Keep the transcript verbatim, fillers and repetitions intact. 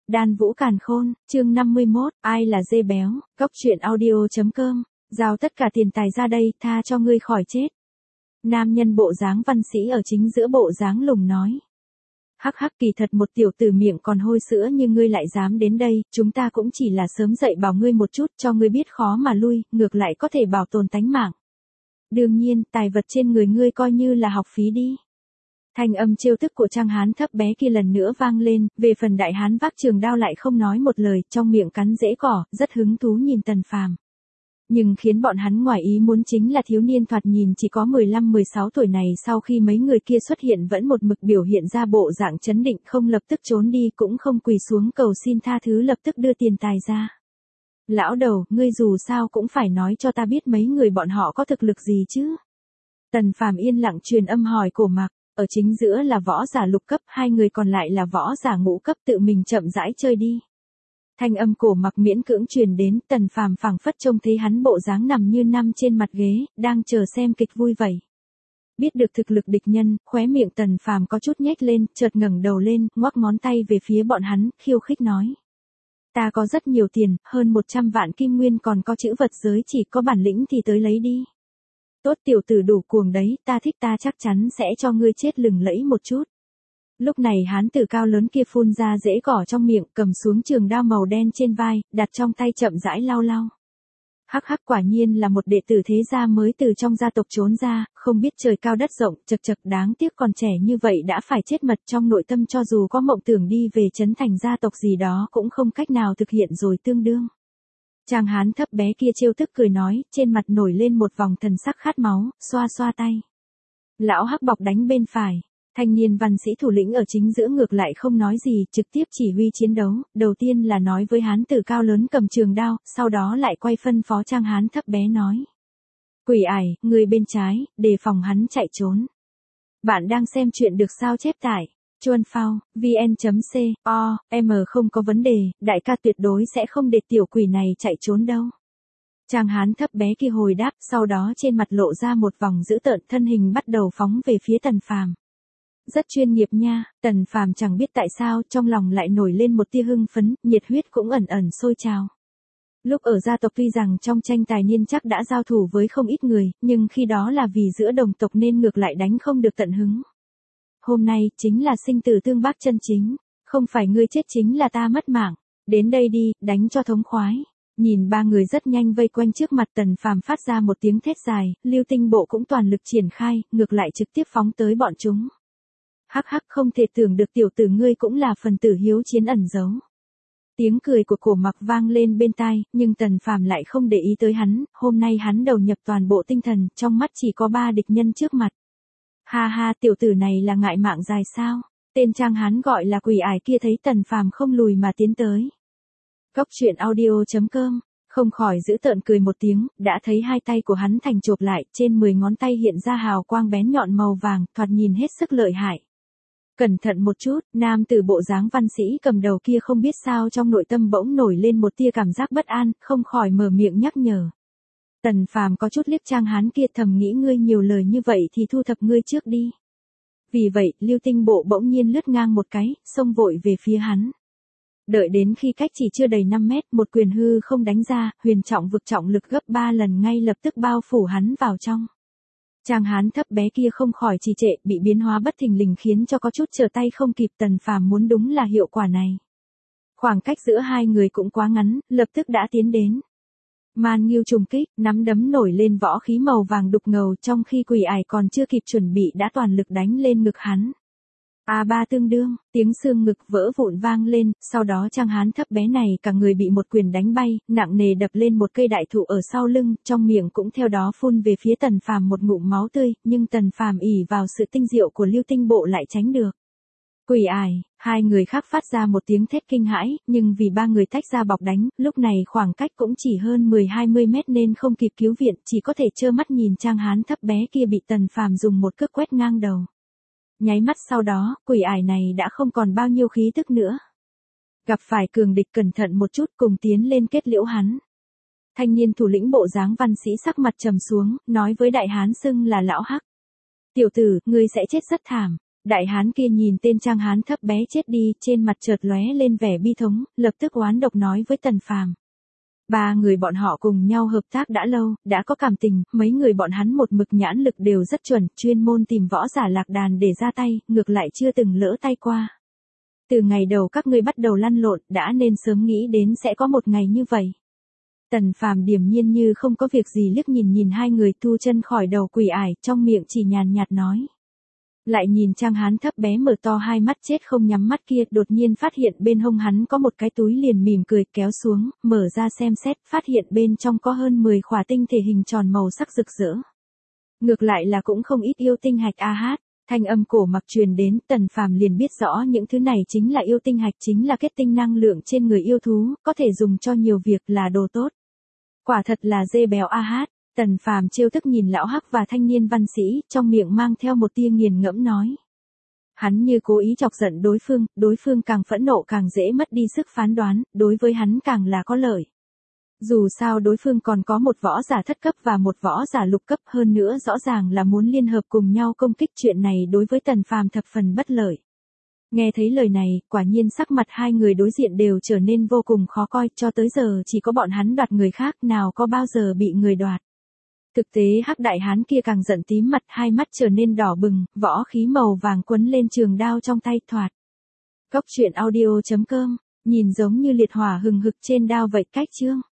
Đan Vũ Càn Khôn, chương năm mươi mốt, ai là dê béo, cóc truyện audio.com, giao tất cả tiền tài ra đây, tha cho ngươi khỏi chết. Nam nhân bộ dáng văn sĩ ở chính giữa bộ dáng lùng nói. Hắc hắc, kỳ thật một tiểu tử miệng còn hôi sữa như ngươi lại dám đến đây, chúng ta cũng chỉ là sớm dậy bảo ngươi một chút cho ngươi biết khó mà lui, ngược lại có thể bảo tồn tánh mạng. Đương nhiên, tài vật trên người ngươi coi như là học phí đi. Thanh âm trêu tức của Trang Hán thấp bé kia lần nữa vang lên, về phần đại hán vác trường đao lại không nói một lời, trong miệng cắn rễ cỏ, rất hứng thú nhìn Tần Phàm. Nhưng khiến bọn hắn ngoài ý muốn chính là thiếu niên thoạt nhìn chỉ có mười lăm mười sáu tuổi này sau khi mấy người kia xuất hiện vẫn một mực biểu hiện ra bộ dạng chấn định, không lập tức trốn đi cũng không quỳ xuống cầu xin tha thứ, lập tức đưa tiền tài ra. Lão đầu, ngươi dù sao cũng phải nói cho ta biết mấy người bọn họ có thực lực gì chứ. Tần Phàm yên lặng truyền âm hỏi Cổ Mặc, ở chính giữa là võ giả lục cấp, hai người còn lại là võ giả ngũ cấp, tự mình chậm rãi chơi đi. Thanh âm Cổ Mặc miễn cưỡng truyền đến, Tần Phàm phảng phất trông thấy hắn bộ dáng nằm như nằm trên mặt ghế, đang chờ xem kịch vui vậy. Biết được thực lực địch nhân, khóe miệng Tần Phàm có chút nhếch lên, chợt ngẩng đầu lên, ngoắc ngón tay về phía bọn hắn, khiêu khích nói. Ta có rất nhiều tiền, hơn một trăm vạn kim nguyên, còn có chữ vật giới, chỉ có bản lĩnh thì tới lấy đi. Tốt, tiểu tử đủ cuồng đấy, ta thích, ta chắc chắn sẽ cho ngươi chết lừng lẫy một chút. Lúc này hán tử cao lớn kia phun ra rễ cỏ trong miệng, cầm xuống trường đao màu đen trên vai, đặt trong tay chậm rãi lau lau. Hắc hắc, quả nhiên là một đệ tử thế gia mới từ trong gia tộc trốn ra, không biết trời cao đất rộng, chật chật, đáng tiếc còn trẻ như vậy đã phải chết mật, trong nội tâm cho dù có mộng tưởng đi về trấn thành gia tộc gì đó cũng không cách nào thực hiện rồi tương đương. Trang hán thấp bé kia trêu tức cười nói, trên mặt nổi lên một vòng thần sắc khát máu, xoa xoa tay. Lão Hắc bọc đánh bên phải. Thanh niên văn sĩ thủ lĩnh ở chính giữa ngược lại không nói gì, trực tiếp chỉ huy chiến đấu, đầu tiên là nói với hán tử cao lớn cầm trường đao, sau đó lại quay phân phó Trang hán thấp bé nói. Quỷ ải, người bên trái, đề phòng hắn chạy trốn. Bạn đang xem chuyện được sao chép tải. Chuan phao, vn.co, m không có vấn đề, đại ca tuyệt đối sẽ không để tiểu quỷ này chạy trốn đâu. Trang hán thấp bé kia hồi đáp, sau đó trên mặt lộ ra một vòng dữ tợn, thân hình bắt đầu phóng về phía Tần Phàm. Rất chuyên nghiệp nha, Tần Phàm chẳng biết tại sao trong lòng lại nổi lên một tia hưng phấn, nhiệt huyết cũng ẩn ẩn sôi trào. Lúc ở gia tộc tuy rằng trong tranh tài niên chắc đã giao thủ với không ít người, nhưng khi đó là vì giữa đồng tộc nên ngược lại đánh không được tận hứng. Hôm nay, chính là sinh tử tương bác chân chính, không phải ngươi chết chính là ta mất mạng, đến đây đi, đánh cho thống khoái. Nhìn ba người rất nhanh vây quanh trước mặt, Tần Phàm phát ra một tiếng thét dài, Lưu Tinh Bộ cũng toàn lực triển khai, ngược lại trực tiếp phóng tới bọn chúng. Hắc hắc, không thể tưởng được tiểu tử ngươi cũng là phần tử hiếu chiến ẩn giấu. Tiếng cười của Cổ Mặc vang lên bên tai, nhưng Tần Phàm lại không để ý tới hắn, hôm nay hắn đầu nhập toàn bộ tinh thần, trong mắt chỉ có ba địch nhân trước mặt. Ha ha, tiểu tử này là ngại mạng dài sao? Tên Trang hán gọi là Quỷ Ải kia thấy Tần Phàm không lùi mà tiến tới. Cóc truyện audio.com, không khỏi giễu tợn cười một tiếng, đã thấy hai tay của hắn thành chộp lại, trên mười ngón tay hiện ra hào quang bén nhọn màu vàng, thoạt nhìn hết sức lợi hại. Cẩn thận một chút, nam tử bộ dáng văn sĩ cầm đầu kia không biết sao trong nội tâm bỗng nổi lên một tia cảm giác bất an, không khỏi mở miệng nhắc nhở. Tần Phàm có chút liếc Trang hán kia, thầm nghĩ ngươi nhiều lời như vậy thì thu thập ngươi trước đi. Vì vậy, Lưu Tinh Bộ bỗng nhiên lướt ngang một cái, xông vội về phía hắn. Đợi đến khi cách chỉ chưa đầy năm mét, một quyền hư không đánh ra, huyền trọng vực trọng lực gấp ba lần ngay lập tức bao phủ hắn vào trong. Trang hán thấp bé kia không khỏi trì trệ, bị biến hóa bất thình lình khiến cho có chút trở tay không kịp. Tần Phàm muốn đúng là hiệu quả này. Khoảng cách giữa hai người cũng quá ngắn, lập tức đã tiến đến. Man Nghiêu trùng kích, nắm đấm nổi lên võ khí màu vàng đục ngầu, trong khi Quỷ Ải còn chưa kịp chuẩn bị đã toàn lực đánh lên ngực hắn. A ba tương đương, tiếng xương ngực vỡ vụn vang lên, sau đó Trang hán thấp bé này cả người bị một quyền đánh bay, nặng nề đập lên một cây đại thụ ở sau lưng, trong miệng cũng theo đó phun về phía Tần Phàm một ngụm máu tươi, nhưng Tần Phàm ỷ vào sự tinh diệu của Lưu Tinh Bộ lại tránh được. Quỷ Ải, hai người khác phát ra một tiếng thét kinh hãi, nhưng vì ba người tách ra bọc đánh, lúc này khoảng cách cũng chỉ hơn mười hai mươi mét nên không kịp cứu viện, chỉ có thể trơ mắt nhìn Trang hán thấp bé kia bị Tần Phàm dùng một cước quét ngang đầu. Nháy mắt sau đó, Quỷ Ải này đã không còn bao nhiêu khí tức nữa. Gặp phải cường địch cẩn thận một chút, cùng tiến lên kết liễu hắn. Thanh niên thủ lĩnh bộ dáng văn sĩ sắc mặt trầm xuống, nói với đại hán xưng là Lão Hắc. Tiểu tử, ngươi sẽ chết rất thảm. Đại hán kia nhìn tên trang hán thấp bé chết đi, trên mặt chợt lóe lên vẻ bi thống, lập tức oán độc nói với Tần Phàm. Ba người bọn họ cùng nhau hợp tác đã lâu, đã có cảm tình, mấy người bọn hắn một mực nhãn lực đều rất chuẩn, chuyên môn tìm võ giả lạc đàn để ra tay, ngược lại chưa từng lỡ tay qua. Từ ngày đầu các ngươi bắt đầu lăn lộn, đã nên sớm nghĩ đến sẽ có một ngày như vậy. Tần Phàm điềm nhiên như không có việc gì liếc nhìn nhìn hai người thu chân khỏi đầu quỷ ải, trong miệng chỉ nhàn nhạt nói. Lại nhìn trang hán thấp bé mở to hai mắt chết không nhắm mắt kia, đột nhiên phát hiện bên hông hắn có một cái túi liền mỉm cười kéo xuống, mở ra xem xét, phát hiện bên trong có hơn mười khỏa tinh thể hình tròn màu sắc rực rỡ. Ngược lại là cũng không ít yêu tinh hạch a hát, thanh âm cổ mặc truyền đến, Tần Phàm liền biết rõ những thứ này chính là yêu tinh hạch, chính là kết tinh năng lượng trên người yêu thú, có thể dùng cho nhiều việc, là đồ tốt. Quả thật là dê béo a hát. Tần Phàm trêu tức nhìn lão hắc và thanh niên văn sĩ, trong miệng mang theo một tia nghiền ngẫm nói. Hắn như cố ý chọc giận đối phương, đối phương càng phẫn nộ càng dễ mất đi sức phán đoán, đối với hắn càng là có lợi. Dù sao đối phương còn có một võ giả thất cấp và một võ giả lục cấp, hơn nữa rõ ràng là muốn liên hợp cùng nhau công kích, chuyện này đối với Tần Phàm thập phần bất lợi. Nghe thấy lời này, quả nhiên sắc mặt hai người đối diện đều trở nên vô cùng khó coi, cho tới giờ chỉ có bọn hắn đoạt người khác, nào có bao giờ bị người đoạt. Thực tế hắc đại hán kia càng giận tím mặt, hai mắt trở nên đỏ bừng, võ khí màu vàng quấn lên trường đao trong tay thoạt. Cốc truyện audio chấm com, nhìn giống như liệt hỏa hừng hực trên đao vậy cách chương.